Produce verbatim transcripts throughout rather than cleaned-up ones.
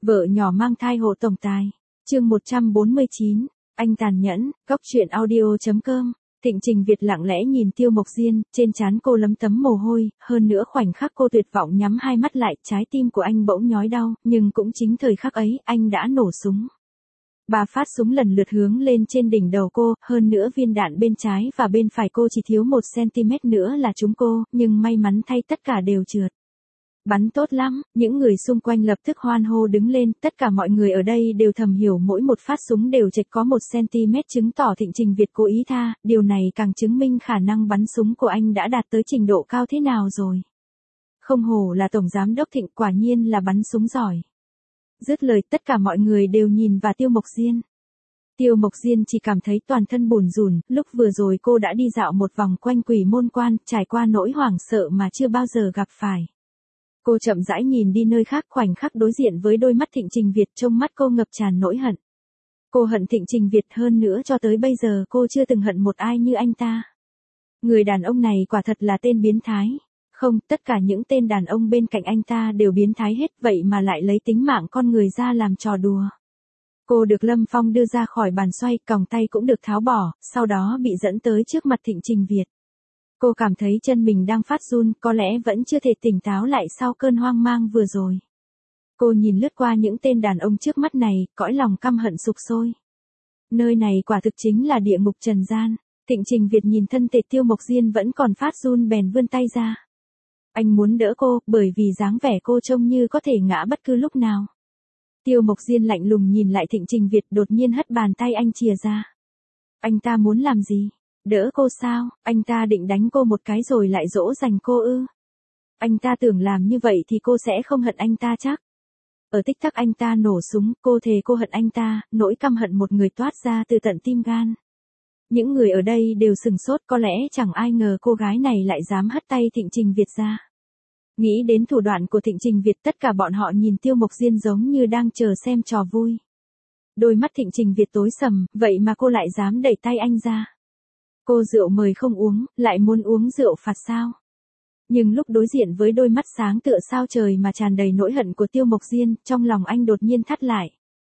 Vợ nhỏ mang thai hộ tổng tài. Chương một trăm bốn mươi chín, anh tàn nhẫn, góc truyện audio chấm com. Thịnh Trình Việt lặng lẽ nhìn Tiêu Mộc Diên, trên trán cô lấm tấm mồ hôi, hơn nữa khoảnh khắc cô tuyệt vọng nhắm hai mắt lại, trái tim của anh bỗng nhói đau, nhưng cũng chính thời khắc ấy, anh đã nổ súng. Ba phát súng lần lượt hướng lên trên đỉnh đầu cô, hơn nữa viên đạn bên trái và bên phải cô chỉ thiếu một xăng-ti-mét nữa là trúng cô, nhưng may mắn thay tất cả đều trượt. Bắn tốt lắm, những người xung quanh lập tức hoan hô đứng lên, tất cả mọi người ở đây đều thầm hiểu mỗi một phát súng đều chệch có một xăng-ti-mét chứng tỏ Thịnh Trình Việt cố ý tha, điều này càng chứng minh khả năng bắn súng của anh đã đạt tới trình độ cao thế nào rồi. Không hổ là Tổng Giám đốc Thịnh, quả nhiên là bắn súng giỏi. Dứt lời tất cả mọi người đều nhìn vào Tiêu Mộc Diên. Tiêu Mộc Diên chỉ cảm thấy toàn thân bùn rùn, lúc vừa rồi cô đã đi dạo một vòng quanh Quỷ Môn Quan, trải qua nỗi hoảng sợ mà chưa bao giờ gặp phải. Cô chậm rãi nhìn đi nơi khác, khoảnh khắc đối diện với đôi mắt Thịnh Trình Việt, trong mắt cô ngập tràn nỗi hận. Cô hận Thịnh Trình Việt hơn nữa, cho tới bây giờ cô chưa từng hận một ai như anh ta. Người đàn ông này quả thật là tên biến thái. Không, tất cả những tên đàn ông bên cạnh anh ta đều biến thái hết, vậy mà lại lấy tính mạng con người ra làm trò đùa. Cô được Lâm Phong đưa ra khỏi bàn xoay, còng tay cũng được tháo bỏ, sau đó bị dẫn tới trước mặt Thịnh Trình Việt. Cô cảm thấy chân mình đang phát run, có lẽ vẫn chưa thể tỉnh táo lại sau cơn hoang mang vừa rồi. Cô nhìn lướt qua những tên đàn ông trước mắt này, cõi lòng căm hận sục sôi. Nơi này quả thực chính là địa ngục trần gian. Thịnh Trình Việt nhìn thân thể Tiêu Mộc Diên vẫn còn phát run bèn vươn tay ra. Anh muốn đỡ cô, bởi vì dáng vẻ cô trông như có thể ngã bất cứ lúc nào. Tiêu Mộc Diên lạnh lùng nhìn lại Thịnh Trình Việt, đột nhiên hất bàn tay anh chìa ra. Anh ta muốn làm gì? Đỡ cô sao? Anh ta định đánh cô một cái rồi lại dỗ dành cô ư? Anh ta tưởng làm như vậy thì cô sẽ không hận anh ta chắc. Ở tích tắc anh ta nổ súng, cô thề cô hận anh ta, nỗi căm hận một người toát ra từ tận tim gan. Những người ở đây đều sừng sốt, có lẽ chẳng ai ngờ cô gái này lại dám hất tay Thịnh Trình Việt ra. Nghĩ đến thủ đoạn của Thịnh Trình Việt, tất cả bọn họ nhìn Tiêu Mộc Diên giống như đang chờ xem trò vui. Đôi mắt Thịnh Trình Việt tối sầm, vậy mà cô lại dám đẩy tay anh ra. Cô rượu mời không uống, lại muốn uống rượu phạt sao? Nhưng lúc đối diện với đôi mắt sáng tựa sao trời mà tràn đầy nỗi hận của Tiêu Mộc Diên, trong lòng anh đột nhiên thắt lại.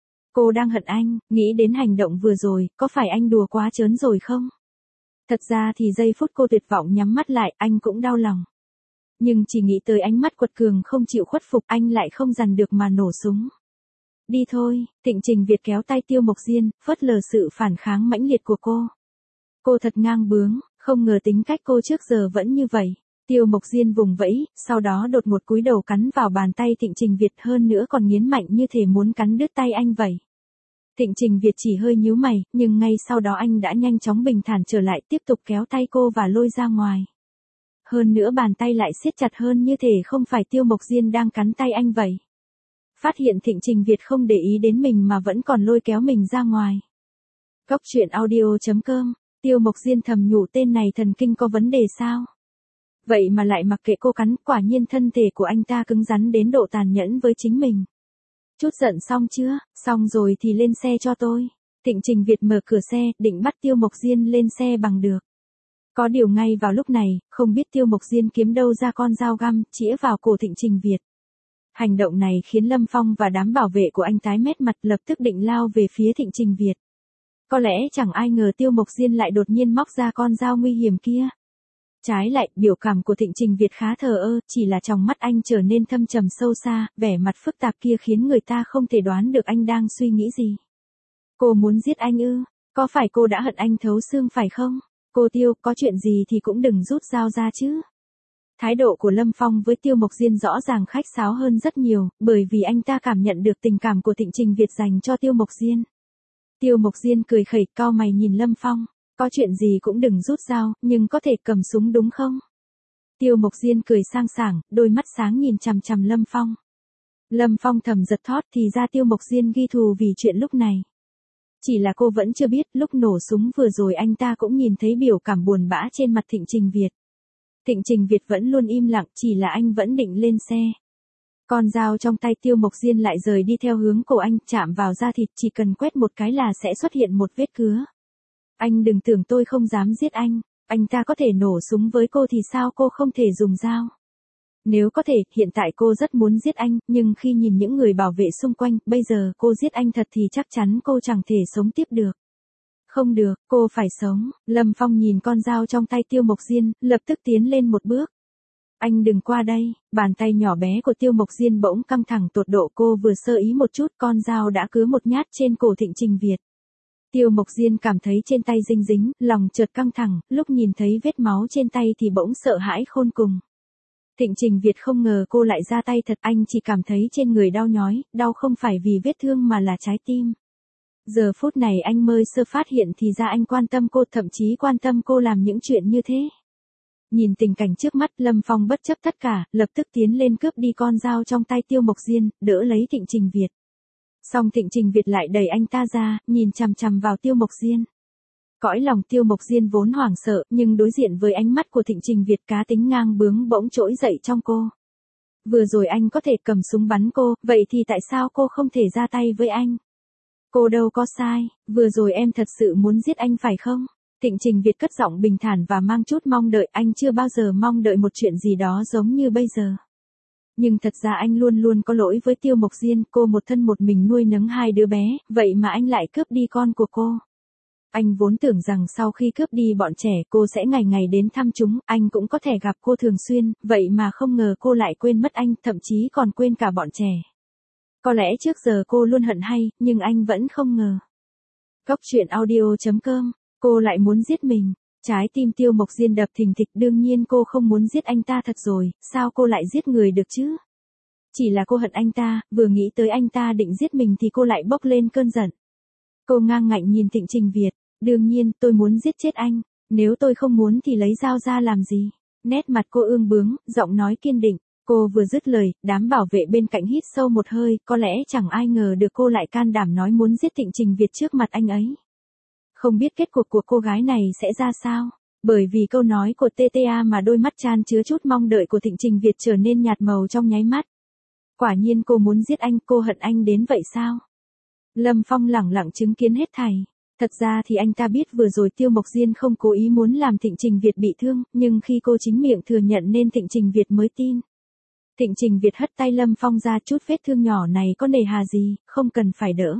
Cô đang hận anh, nghĩ đến hành động vừa rồi, có phải anh đùa quá trớn rồi không? Thật ra thì giây phút cô tuyệt vọng nhắm mắt lại, anh cũng đau lòng. Nhưng chỉ nghĩ tới ánh mắt quật cường không chịu khuất phục, anh lại không dằn được mà nổ súng. Đi thôi, Thịnh Trình Việt kéo tay Tiêu Mộc Diên, phớt lờ sự phản kháng mãnh liệt của cô. Cô thật ngang bướng, không ngờ tính cách cô trước giờ vẫn như vậy. Tiêu Mộc Diên vùng vẫy, sau đó đột ngột cúi đầu cắn vào bàn tay Thịnh Trình Việt, hơn nữa còn nghiến mạnh như thể muốn cắn đứt tay anh vậy. Thịnh Trình Việt chỉ hơi nhíu mày, nhưng ngay sau đó anh đã nhanh chóng bình thản trở lại, tiếp tục kéo tay cô và lôi ra ngoài. Hơn nữa bàn tay lại siết chặt hơn như thể không phải Tiêu Mộc Diên đang cắn tay anh vậy. Phát hiện Thịnh Trình Việt không để ý đến mình mà vẫn còn lôi kéo mình ra ngoài. Góc truyện audio chấm com. Tiêu Mộc Diên thầm nhủ tên này thần kinh có vấn đề sao? Vậy mà lại mặc kệ cô cắn, quả nhiên thân thể của anh ta cứng rắn đến độ tàn nhẫn với chính mình. Chút giận xong chưa? Xong rồi thì lên xe cho tôi. Thịnh Trình Việt mở cửa xe, định bắt Tiêu Mộc Diên lên xe bằng được. Có điều ngay vào lúc này, không biết Tiêu Mộc Diên kiếm đâu ra con dao găm, chĩa vào cổ Thịnh Trình Việt. Hành động này khiến Lâm Phong và đám bảo vệ của anh tái mét mặt, lập tức định lao về phía Thịnh Trình Việt. Có lẽ chẳng ai ngờ Tiêu Mộc Diên lại đột nhiên móc ra con dao nguy hiểm kia. Trái lại, biểu cảm của Thịnh Trình Việt khá thờ ơ, chỉ là trong mắt anh trở nên thâm trầm sâu xa, vẻ mặt phức tạp kia khiến người ta không thể đoán được anh đang suy nghĩ gì. Cô muốn giết anh ư? Có phải cô đã hận anh thấu xương phải không? Cô Tiêu, có chuyện gì thì cũng đừng rút dao ra chứ. Thái độ của Lâm Phong với Tiêu Mộc Diên rõ ràng khách sáo hơn rất nhiều, bởi vì anh ta cảm nhận được tình cảm của Thịnh Trình Việt dành cho Tiêu Mộc Diên. Tiêu Mộc Diên cười khẩy, cau mày nhìn Lâm Phong, có chuyện gì cũng đừng rút dao, nhưng có thể cầm súng đúng không? Tiêu Mộc Diên cười sang sảng, đôi mắt sáng nhìn chằm chằm Lâm Phong. Lâm Phong thầm giật thót, thì ra Tiêu Mộc Diên ghi thù vì chuyện lúc này. Chỉ là cô vẫn chưa biết, lúc nổ súng vừa rồi anh ta cũng nhìn thấy biểu cảm buồn bã trên mặt Thịnh Trình Việt. Thịnh Trình Việt vẫn luôn im lặng, chỉ là anh vẫn định lên xe. Con dao trong tay Tiêu Mộc Diên lại rời đi theo hướng cổ anh, chạm vào da thịt, chỉ cần quét một cái là sẽ xuất hiện một vết cứa. Anh đừng tưởng tôi không dám giết anh, anh ta có thể nổ súng với cô thì sao cô không thể dùng dao. Nếu có thể, hiện tại cô rất muốn giết anh, nhưng khi nhìn những người bảo vệ xung quanh, bây giờ cô giết anh thật thì chắc chắn cô chẳng thể sống tiếp được. Không được, cô phải sống. Lâm Phong nhìn con dao trong tay Tiêu Mộc Diên, lập tức tiến lên một bước. Anh đừng qua đây. Bàn tay nhỏ bé của Tiêu Mộc Diên bỗng căng thẳng tột độ, cô vừa sơ ý một chút, con dao đã cứa một nhát trên cổ Thịnh Trình Việt. Tiêu Mộc Diên cảm thấy trên tay dinh dính, lòng chợt căng thẳng, lúc nhìn thấy vết máu trên tay thì bỗng sợ hãi khôn cùng. Thịnh Trình Việt không ngờ cô lại ra tay thật, anh chỉ cảm thấy trên người đau nhói, đau không phải vì vết thương mà là trái tim. Giờ phút này anh mới sơ phát hiện thì ra anh quan tâm cô, thậm chí quan tâm cô làm những chuyện như thế. Nhìn tình cảnh trước mắt, Lâm Phong bất chấp tất cả, lập tức tiến lên cướp đi con dao trong tay Tiêu Mộc Diên, đỡ lấy Thịnh Trình Việt. Song Thịnh Trình Việt lại đẩy anh ta ra, nhìn chằm chằm vào Tiêu Mộc Diên. Cõi lòng Tiêu Mộc Diên vốn hoảng sợ, nhưng đối diện với ánh mắt của Thịnh Trình Việt, cá tính ngang bướng bỗng trỗi dậy trong cô. Vừa rồi anh có thể cầm súng bắn cô, vậy thì tại sao cô không thể ra tay với anh? Cô đâu có sai, vừa rồi em thật sự muốn giết anh phải không? Thịnh Trình Việt cất giọng bình thản và mang chút mong đợi, anh chưa bao giờ mong đợi một chuyện gì đó giống như bây giờ. Nhưng thật ra anh luôn luôn có lỗi với Tiêu Mộc Diên, cô một thân một mình nuôi nấng hai đứa bé, vậy mà anh lại cướp đi con của cô. Anh vốn tưởng rằng sau khi cướp đi bọn trẻ cô sẽ ngày ngày đến thăm chúng, anh cũng có thể gặp cô thường xuyên, vậy mà không ngờ cô lại quên mất anh, thậm chí còn quên cả bọn trẻ. Có lẽ trước giờ cô luôn hận hay, nhưng anh vẫn không ngờ. Cốc truyện audio chấm com, cô lại muốn giết mình. Trái tim Tiêu Mộc Diên đập thình thịch, đương nhiên cô không muốn giết anh ta thật rồi, sao cô lại giết người được chứ? Chỉ là cô hận anh ta, vừa nghĩ tới anh ta định giết mình thì cô lại bốc lên cơn giận. Cô ngang ngạnh nhìn Thịnh Trình Việt, đương nhiên tôi muốn giết chết anh, nếu tôi không muốn thì lấy dao ra làm gì? Nét mặt cô ương bướng, giọng nói kiên định. Cô vừa dứt lời, đám bảo vệ bên cạnh hít sâu một hơi, có lẽ chẳng ai ngờ được cô lại can đảm nói muốn giết Thịnh Trình Việt trước mặt anh ấy. Không biết kết cục của cô gái này sẽ ra sao, bởi vì câu nói của tê tê a mà đôi mắt chan chứa chút mong đợi của Thịnh Trình Việt trở nên nhạt màu trong nháy mắt. Quả nhiên cô muốn giết anh, cô hận anh đến vậy sao? Lâm Phong lẳng lặng chứng kiến hết thảy. Thật ra thì anh ta biết vừa rồi Tiêu Mộc Diên không cố ý muốn làm Thịnh Trình Việt bị thương, nhưng khi cô chính miệng thừa nhận nên Thịnh Trình Việt mới tin. Thịnh Trình Việt hất tay Lâm Phong ra, chút vết thương nhỏ này có nề hà gì, không cần phải đỡ.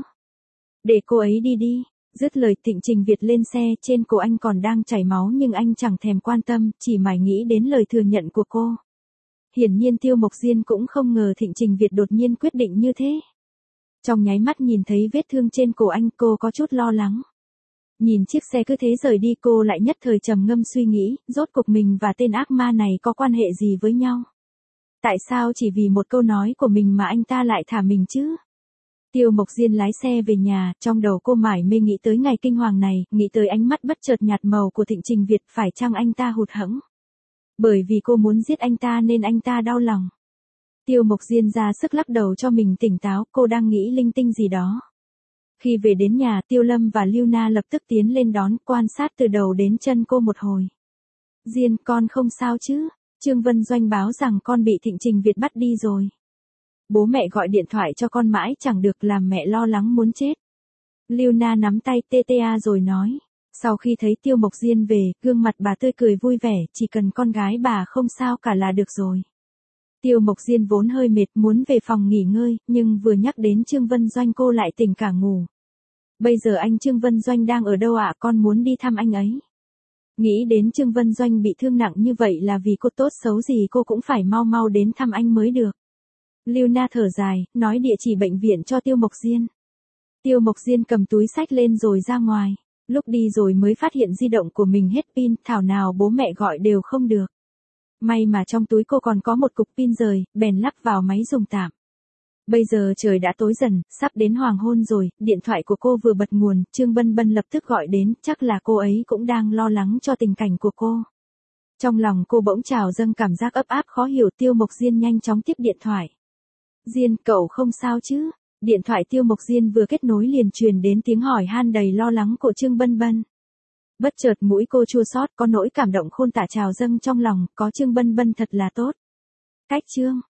Để cô ấy đi đi. Dứt lời Thịnh Trình Việt lên xe, trên cổ anh còn đang chảy máu nhưng anh chẳng thèm quan tâm, chỉ mải nghĩ đến lời thừa nhận của cô. Hiển nhiên Tiêu Mộc Diên cũng không ngờ Thịnh Trình Việt đột nhiên quyết định như thế. Trong nháy mắt nhìn thấy vết thương trên cổ anh, cô có chút lo lắng. Nhìn chiếc xe cứ thế rời đi, cô lại nhất thời trầm ngâm suy nghĩ, rốt cuộc mình và tên ác ma này có quan hệ gì với nhau? Tại sao chỉ vì một câu nói của mình mà anh ta lại thả mình chứ? Tiêu Mộc Diên lái xe về nhà, trong đầu cô mải mê nghĩ tới ngày kinh hoàng này, nghĩ tới ánh mắt bất chợt nhạt màu của Thịnh Trình Việt, phải chăng anh ta hụt hẫng? Bởi vì cô muốn giết anh ta nên anh ta đau lòng. Tiêu Mộc Diên ra sức lắc đầu cho mình tỉnh táo, cô đang nghĩ linh tinh gì đó. Khi về đến nhà, Tiêu Lâm và Lưu Na lập tức tiến lên đón, quan sát từ đầu đến chân cô một hồi. Diên, con không sao chứ? Trương Vân Doanh báo rằng con bị Thịnh Trình Việt bắt đi rồi. Bố mẹ gọi điện thoại cho con mãi chẳng được, làm mẹ lo lắng muốn chết. Lưu Na nắm tay tê tê a rồi nói. Sau khi thấy Tiêu Mộc Diên về, gương mặt bà tươi cười vui vẻ, chỉ cần con gái bà không sao cả là được rồi. Tiêu Mộc Diên vốn hơi mệt muốn về phòng nghỉ ngơi, nhưng vừa nhắc đến Trương Vân Doanh cô lại tỉnh cả ngủ. Bây giờ anh Trương Vân Doanh đang ở đâu ạ? Con muốn đi thăm anh ấy. Nghĩ đến Trương Vân Doanh bị thương nặng như vậy là vì cô, tốt xấu gì cô cũng phải mau mau đến thăm anh mới được. Lưu Na thở dài, nói địa chỉ bệnh viện cho Tiêu Mộc Diên. Tiêu Mộc Diên cầm túi xách lên rồi ra ngoài. Lúc đi rồi mới phát hiện di động của mình hết pin, thảo nào bố mẹ gọi đều không được. May mà trong túi cô còn có một cục pin rời, bèn lắp vào máy dùng tạm. Bây giờ trời đã tối dần, sắp đến hoàng hôn rồi, điện thoại của cô vừa bật nguồn, Trương Bân Bân lập tức gọi đến, chắc là cô ấy cũng đang lo lắng cho tình cảnh của cô. Trong lòng cô bỗng trào dâng cảm giác ấp áp khó hiểu. Tiêu Mộc Diên nhanh chóng tiếp điện thoại. Diên, cậu không sao chứ? Điện thoại Tiêu Mộc Diên vừa kết nối liền truyền đến tiếng hỏi han đầy lo lắng của Trương Bân Bân. Bất chợt mũi cô chua xót, có nỗi cảm động khôn tả trào dâng trong lòng, có Trương Bân Bân thật là tốt. Cách Trương